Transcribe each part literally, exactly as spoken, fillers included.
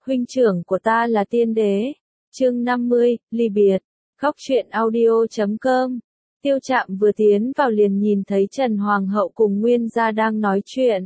huynh trưởng của ta là tiên đế. Chương năm mươi, ly biệt. Góc truyện audio chấm com. Tiêu Trạm vừa tiến vào liền nhìn thấy Trần Hoàng hậu cùng Nguyên gia đang nói chuyện.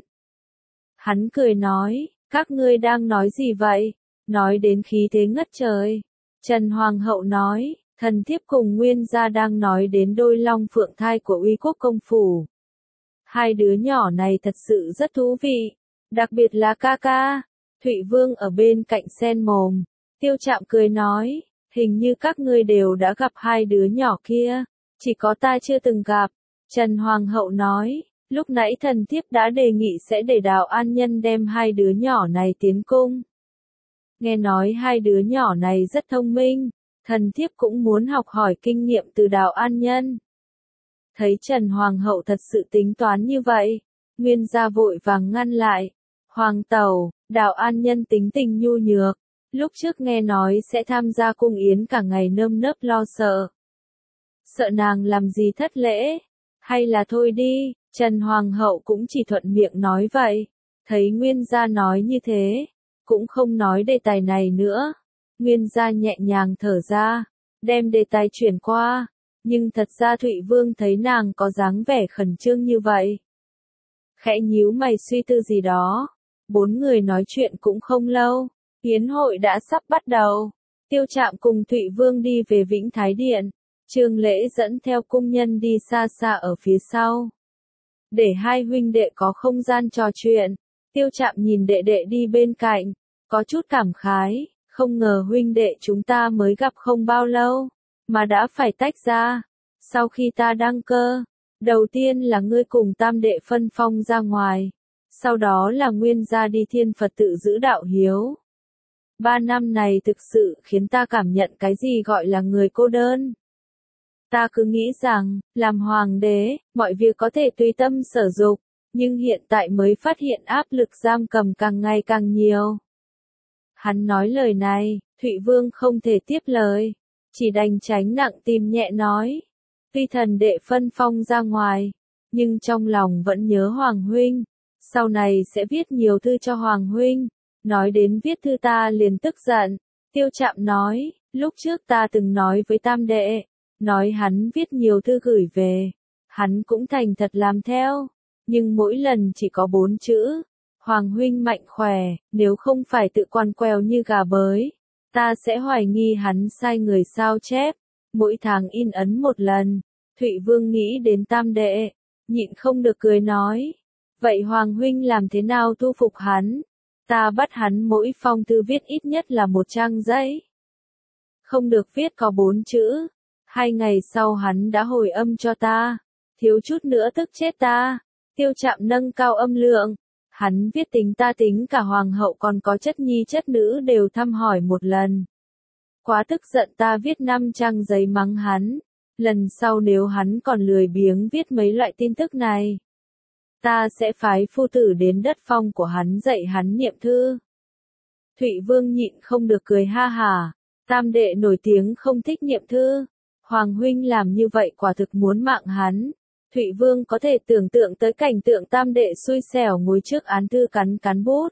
Hắn cười nói, các ngươi đang nói gì vậy? Nói đến khí thế ngất trời. Trần Hoàng hậu nói, thần thiếp cùng Nguyên gia đang nói đến đôi long phượng thai của Uy Quốc công phủ. Hai đứa nhỏ này thật sự rất thú vị, đặc biệt là ca ca. Thụy Vương ở bên cạnh sen mồm. Tiêu Trạm cười nói, hình như các ngươi đều đã gặp hai đứa nhỏ kia, chỉ có ta chưa từng gặp. Trần Hoàng hậu nói, lúc nãy thần thiếp đã đề nghị sẽ để Đào An Nhân đem hai đứa nhỏ này tiến cung. Nghe nói hai đứa nhỏ này rất thông minh, thần thiếp cũng muốn học hỏi kinh nghiệm từ Đào An Nhân. Thấy Trần Hoàng hậu thật sự tính toán như vậy, Nguyên gia vội vàng ngăn lại. Hoàng tẩu, Đào An Nhân tính tình nhu nhược, lúc trước nghe nói sẽ tham gia cung yến cả ngày nơm nớp lo sợ. Sợ nàng làm gì thất lễ, hay là thôi đi, Trần Hoàng hậu cũng chỉ thuận miệng nói vậy. Thấy Nguyên gia nói như thế, cũng không nói đề tài này nữa. Nguyên gia nhẹ nhàng thở ra, đem đề tài chuyển qua, nhưng thật ra Thụy Vương thấy nàng có dáng vẻ khẩn trương như vậy. Khẽ nhíu mày suy tư gì đó, bốn người nói chuyện cũng không lâu, yến hội đã sắp bắt đầu. Tiêu Trạm cùng Thụy Vương đi về Vĩnh Thái Điện, Trương Lễ dẫn theo cung nhân đi xa xa ở phía sau. Để hai huynh đệ có không gian trò chuyện, Tiêu Trạm nhìn đệ đệ đi bên cạnh, có chút cảm khái, không ngờ huynh đệ chúng ta mới gặp không bao lâu, mà đã phải tách ra. Sau khi ta đăng cơ, đầu tiên là ngươi cùng tam đệ phân phong ra ngoài, sau đó là Nguyên gia đi thiên Phật tự giữ đạo hiếu. Ba năm này thực sự khiến ta cảm nhận cái gì gọi là người cô đơn. Ta cứ nghĩ rằng, làm hoàng đế, mọi việc có thể tùy tâm sở dục, nhưng hiện tại mới phát hiện áp lực giam cầm càng ngày càng nhiều. Hắn nói lời này, Thụy Vương không thể tiếp lời, chỉ đành tránh nặng tim nhẹ nói. Tuy thần đệ phân phong ra ngoài, nhưng trong lòng vẫn nhớ Hoàng huynh, sau này sẽ viết nhiều thư cho Hoàng huynh. Nói đến viết thư ta liền tức giận. Tiêu Trạm nói, lúc trước ta từng nói với tam đệ, nói hắn viết nhiều thư gửi về, hắn cũng thành thật làm theo, nhưng mỗi lần chỉ có bốn chữ, Hoàng huynh mạnh khỏe. Nếu không phải tự quan queo như gà bới, ta sẽ hoài nghi hắn sai người sao chép, mỗi tháng in ấn một lần. Thụy Vương nghĩ đến tam đệ, nhịn không được cười nói, vậy Hoàng huynh làm thế nào thu phục hắn? Ta bắt hắn mỗi phong thư viết ít nhất là một trang giấy, không được viết có bốn chữ. Hai ngày sau hắn đã hồi âm cho ta, thiếu chút nữa tức chết ta. Tiêu Trạm nâng cao âm lượng, hắn viết tính ta tính cả hoàng hậu còn có chất nhi chất nữ đều thăm hỏi một lần. Quá tức giận ta viết năm trang giấy mắng hắn, lần sau nếu hắn còn lười biếng viết mấy loại tin tức này, ta sẽ phái phu tử đến đất phong của hắn dạy hắn niệm thư. Thụy Vương nhịn không được cười ha hả, tam đệ nổi tiếng không thích niệm thư, Hoàng huynh làm như vậy quả thực muốn mạng hắn. Thụy Vương có thể tưởng tượng tới cảnh tượng tam đệ xui xẻo ngồi trước án thư cắn cắn bút,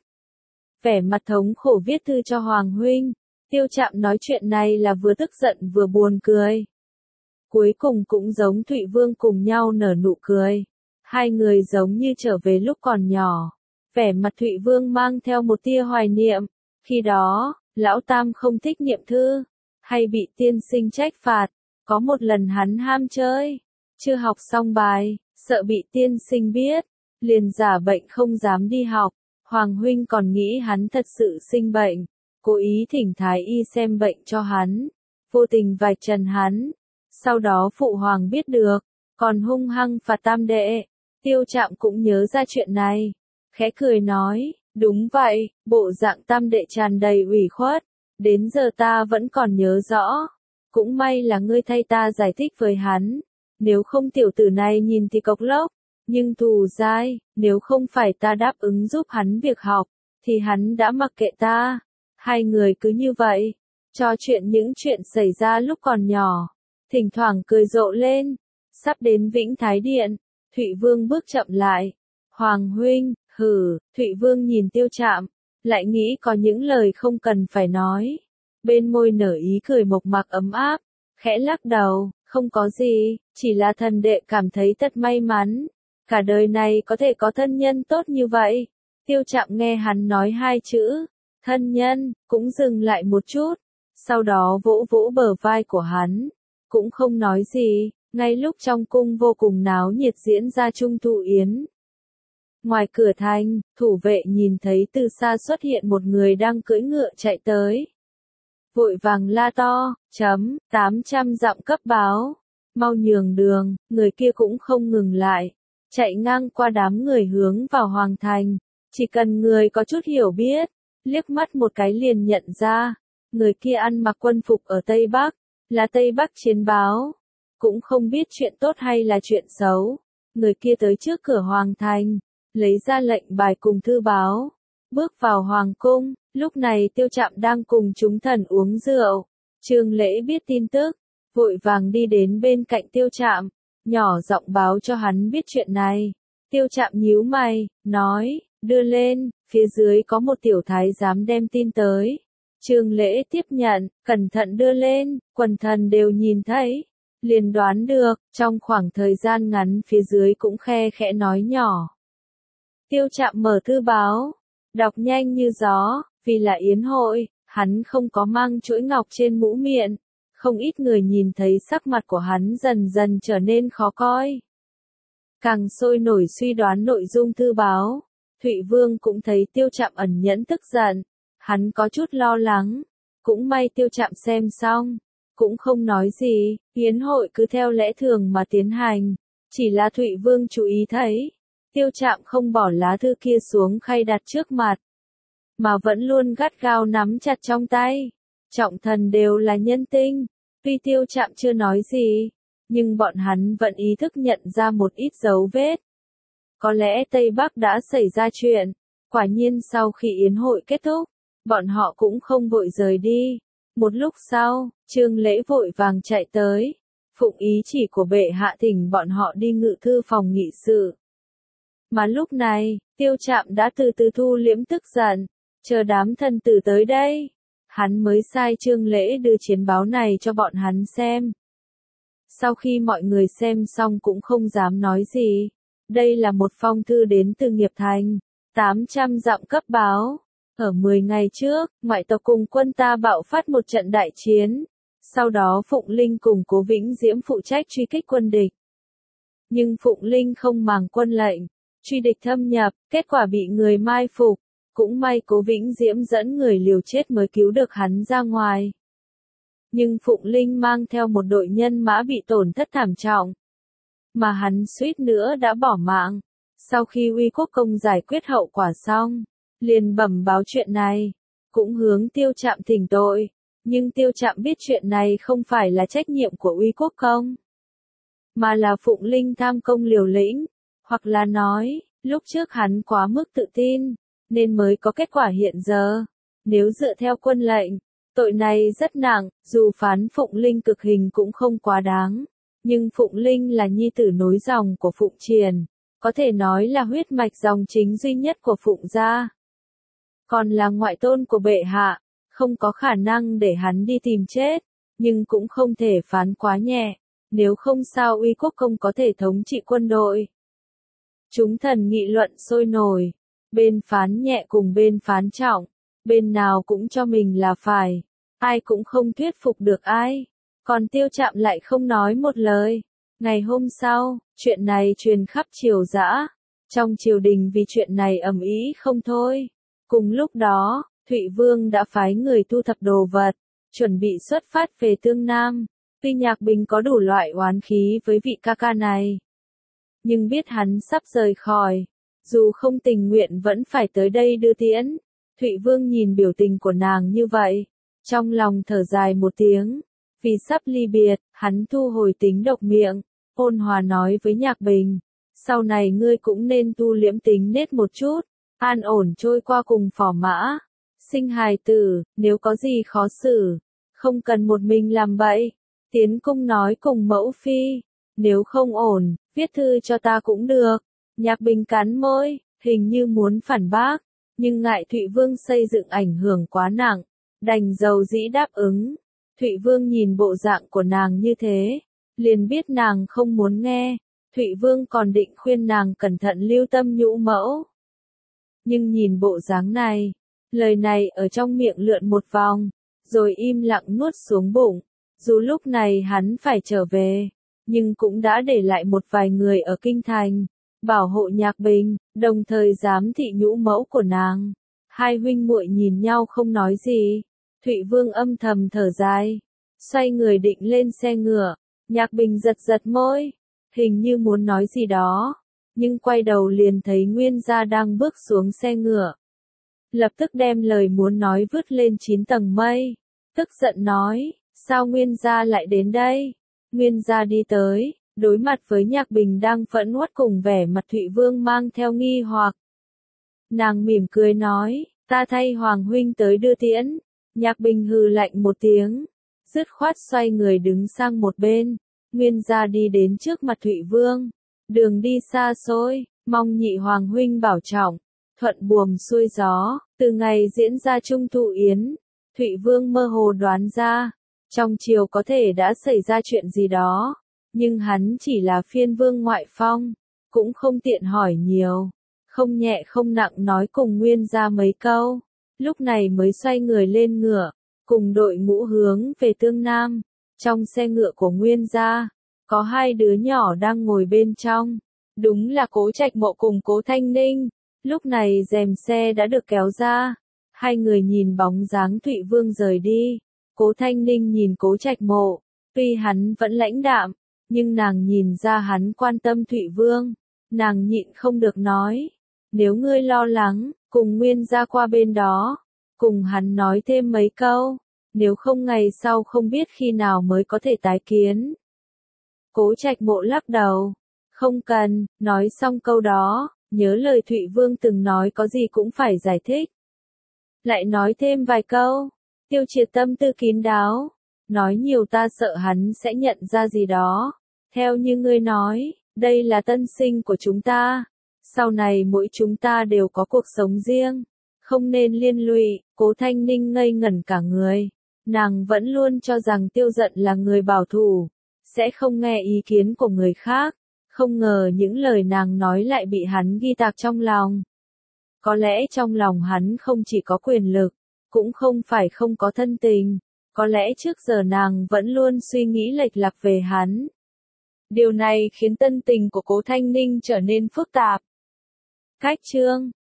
vẻ mặt thống khổ viết thư cho Hoàng huynh. Tiêu Trạm nói chuyện này là vừa tức giận vừa buồn cười. Cuối cùng cũng giống Thụy Vương cùng nhau nở nụ cười. Hai người giống như trở về lúc còn nhỏ. Vẻ mặt Thụy Vương mang theo một tia hoài niệm. Khi đó, lão tam không thích niệm thư, hay bị tiên sinh trách phạt. Có một lần hắn ham chơi, chưa học xong bài, sợ bị tiên sinh biết, liền giả bệnh không dám đi học. Hoàng huynh còn nghĩ hắn thật sự sinh bệnh, cố ý thỉnh thái y xem bệnh cho hắn, vô tình vạch trần hắn. Sau đó phụ hoàng biết được, còn hung hăng phạt tam đệ. Tiêu Trạm cũng nhớ ra chuyện này, khẽ cười nói, đúng vậy, bộ dạng tam đệ tràn đầy ủy khuất, đến giờ ta vẫn còn nhớ rõ. Cũng may là ngươi thay ta giải thích với hắn, nếu không tiểu tử này nhìn thì cộc lốc, nhưng thù dai, nếu không phải ta đáp ứng giúp hắn việc học, thì hắn đã mặc kệ ta. Hai người cứ như vậy, trò chuyện những chuyện xảy ra lúc còn nhỏ, thỉnh thoảng cười rộ lên. Sắp đến Vĩnh Thái Điện, Thụy Vương bước chậm lại. Hoàng huynh, hừ, Thụy Vương nhìn Tiêu Trạm, lại nghĩ có những lời không cần phải nói. Bên môi nở ý cười mộc mạc ấm áp, khẽ lắc đầu, không có gì, chỉ là thần đệ cảm thấy thật may mắn. Cả đời này có thể có thân nhân tốt như vậy. Tiêu Trạm nghe hắn nói hai chữ, thân nhân, cũng dừng lại một chút, sau đó vỗ vỗ bờ vai của hắn, cũng không nói gì, ngay lúc trong cung vô cùng náo nhiệt diễn ra Trung Thu Yến. Ngoài cửa thành, thủ vệ nhìn thấy từ xa xuất hiện một người đang cưỡi ngựa chạy tới. Vội vàng la to, chấm, tám trăm dặm cấp báo, mau nhường đường, người kia cũng không ngừng lại, chạy ngang qua đám người hướng vào hoàng thành, chỉ cần người có chút hiểu biết, liếc mắt một cái liền nhận ra, người kia ăn mặc quân phục ở Tây Bắc, là Tây Bắc chiến báo, cũng không biết chuyện tốt hay là chuyện xấu, người kia tới trước cửa hoàng thành, lấy ra lệnh bài cùng thư báo, bước vào hoàng cung. Lúc này Tiêu Trạm đang cùng chúng thần uống rượu. Trương Lễ biết tin tức, vội vàng đi đến bên cạnh Tiêu Trạm, nhỏ giọng báo cho hắn biết chuyện này. Tiêu Trạm nhíu mày, nói, đưa lên, phía dưới có một tiểu thái giám đem tin tới. Trương Lễ tiếp nhận, cẩn thận đưa lên, quần thần đều nhìn thấy, liền đoán được, trong khoảng thời gian ngắn phía dưới cũng khe khẽ nói nhỏ. Tiêu Trạm mở thư báo, đọc nhanh như gió. Vì là yến hội, hắn không có mang chuỗi ngọc trên mũ miệng, không ít người nhìn thấy sắc mặt của hắn dần dần trở nên khó coi. Càng sôi nổi suy đoán nội dung thư báo, Thụy Vương cũng thấy Tiêu Trạm ẩn nhẫn tức giận, hắn có chút lo lắng, cũng may Tiêu Trạm xem xong, cũng không nói gì, yến hội cứ theo lẽ thường mà tiến hành, chỉ là Thụy Vương chú ý thấy, Tiêu Trạm không bỏ lá thư kia xuống khay đặt trước mặt, mà vẫn luôn gắt gao nắm chặt trong tay. Trọng thần đều là nhân tinh, tuy Tiêu Trạm chưa nói gì, nhưng bọn hắn vẫn ý thức nhận ra một ít dấu vết. Có lẽ Tây Bắc đã xảy ra chuyện, quả nhiên sau khi yến hội kết thúc, bọn họ cũng không vội rời đi. Một lúc sau, Trương Lễ vội vàng chạy tới, phụng ý chỉ của bệ hạ thỉnh bọn họ đi ngự thư phòng nghị sự. Mà lúc này, Tiêu Trạm đã từ từ thu liễm tức giận, chờ đám thần tử tới đây, hắn mới sai Trương Lễ đưa chiến báo này cho bọn hắn xem. Sau khi mọi người xem xong cũng không dám nói gì, đây là một phong thư đến từ Nghiệp Thành, tám trăm dặm cấp báo. Ở mười ngày trước, ngoại tộc cùng quân ta bạo phát một trận đại chiến, sau đó Phụng Linh cùng Cố Vĩnh Diễm phụ trách truy kích quân địch. Nhưng Phụng Linh không màng quân lệnh, truy địch thâm nhập, kết quả bị người mai phục. Cũng may Cố Vĩnh Diễm dẫn người liều chết mới cứu được hắn ra ngoài. Nhưng Phụng Linh mang theo một đội nhân mã bị tổn thất thảm trọng. Mà hắn suýt nữa đã bỏ mạng. Sau khi Uy Quốc công giải quyết hậu quả xong, liền bẩm báo chuyện này, cũng hướng Tiêu Trạm thỉnh tội. Nhưng Tiêu Trạm biết chuyện này không phải là trách nhiệm của Uy Quốc công, mà là Phụng Linh tham công liều lĩnh, hoặc là nói, lúc trước hắn quá mức tự tin, nên mới có kết quả hiện giờ. Nếu dựa theo quân lệnh, tội này rất nặng, dù phán Phụng Linh cực hình cũng không quá đáng. Nhưng Phụng Linh là nhi tử nối dòng của Phụng Triền, có thể nói là huyết mạch dòng chính duy nhất của Phụng gia. Còn là ngoại tôn của bệ hạ, không có khả năng để hắn đi tìm chết, nhưng cũng không thể phán quá nhẹ, nếu không sao Uy Quốc công có thể thống trị quân đội. Chúng thần nghị luận sôi nổi. Bên phán nhẹ cùng bên phán trọng, bên nào cũng cho mình là phải, ai cũng không thuyết phục được ai, còn Tiêu Trạm lại không nói một lời. Ngày hôm sau, chuyện này truyền khắp triều dã, trong triều đình vì chuyện này ầm ĩ không thôi. Cùng lúc đó, Thụy Vương đã phái người thu thập đồ vật, chuẩn bị xuất phát về Tương Nam. Tuy Nhạc Bình có đủ loại oán khí với vị ca ca này, nhưng biết hắn sắp rời khỏi, dù không tình nguyện vẫn phải tới đây đưa tiễn. Thụy Vương nhìn biểu tình của nàng như vậy, trong lòng thở dài một tiếng, vì sắp ly biệt, hắn thu hồi tính độc miệng, ôn hòa nói với Nhạc Bình, sau này ngươi cũng nên tu liễm tính nết một chút, an ổn trôi qua cùng phò mã, sinh hài tử, nếu có gì khó xử, không cần một mình làm bậy, tiến cung nói cùng mẫu phi, nếu không ổn, viết thư cho ta cũng được. Nhạc Bình cắn môi, hình như muốn phản bác, nhưng ngại Thụy Vương xây dựng ảnh hưởng quá nặng, đành dầu dĩ đáp ứng. Thụy Vương nhìn bộ dạng của nàng như thế, liền biết nàng không muốn nghe. Thụy Vương còn định khuyên nàng cẩn thận lưu tâm nhũ mẫu. Nhưng nhìn bộ dáng này, lời này ở trong miệng lượn một vòng, rồi im lặng nuốt xuống bụng. Dù lúc này hắn phải trở về, nhưng cũng đã để lại một vài người ở kinh thành, bảo hộ Nhạc Bình, đồng thời giám thị nhũ mẫu của nàng. Hai huynh muội nhìn nhau không nói gì. Thụy Vương âm thầm thở dài, xoay người định lên xe ngựa. Nhạc Bình giật giật môi, hình như muốn nói gì đó, nhưng quay đầu liền thấy Nguyên Gia đang bước xuống xe ngựa. Lập tức đem lời muốn nói vứt lên chín tầng mây, tức giận nói, sao Nguyên Gia lại đến đây? Nguyên Gia đi tới, đối mặt với Nhạc Bình đang phẫn uất cùng vẻ mặt Thụy Vương mang theo nghi hoặc. Nàng mỉm cười nói, ta thay Hoàng huynh tới đưa tiễn. Nhạc Bình hừ lạnh một tiếng, dứt khoát xoay người đứng sang một bên. Nguyên Gia đi đến trước mặt Thụy Vương, đường đi xa xôi, mong nhị Hoàng huynh bảo trọng, thuận buồm xuôi gió. Từ ngày diễn ra Trung Thụ Yến, Thụy Vương mơ hồ đoán ra, trong triều có thể đã xảy ra chuyện gì đó, nhưng hắn chỉ là phiên vương ngoại phong, cũng không tiện hỏi nhiều, không nhẹ không nặng nói cùng Nguyên Gia mấy câu, lúc này mới xoay người lên ngựa, cùng đội ngũ hướng về Tương Nam. Trong xe ngựa của Nguyên Gia, có hai đứa nhỏ đang ngồi bên trong, đúng là Cố Trạch Mộ cùng Cố Thanh Ninh. Lúc này rèm xe đã được kéo ra, hai người nhìn bóng dáng Thụy Vương rời đi. Cố Thanh Ninh nhìn Cố Trạch Mộ, tuy hắn vẫn lãnh đạm, nhưng nàng nhìn ra hắn quan tâm Thụy Vương, nàng nhịn không được nói, nếu ngươi lo lắng, cùng Nguyên Gia qua bên đó, cùng hắn nói thêm mấy câu, nếu không ngày sau không biết khi nào mới có thể tái kiến. Cố Trạch Mộ lắc đầu, không cần. Nói xong câu đó, nhớ lời Thụy Vương từng nói có gì cũng phải giải thích. Lại nói thêm vài câu, Tiêu Triệt tâm tư kín đáo, nói nhiều ta sợ hắn sẽ nhận ra gì đó. Theo như ngươi nói, đây là tân sinh của chúng ta, sau này mỗi chúng ta đều có cuộc sống riêng, không nên liên lụy. Cố Thanh Ninh ngây ngẩn cả người, nàng vẫn luôn cho rằng Tiêu Dận là người bảo thủ, sẽ không nghe ý kiến của người khác, không ngờ những lời nàng nói lại bị hắn ghi tạc trong lòng. Có lẽ trong lòng hắn không chỉ có quyền lực, cũng không phải không có thân tình, có lẽ trước giờ nàng vẫn luôn suy nghĩ lệch lạc về hắn. Điều này khiến tâm tình của Cố Thanh Ninh trở nên phức tạp. Cách chương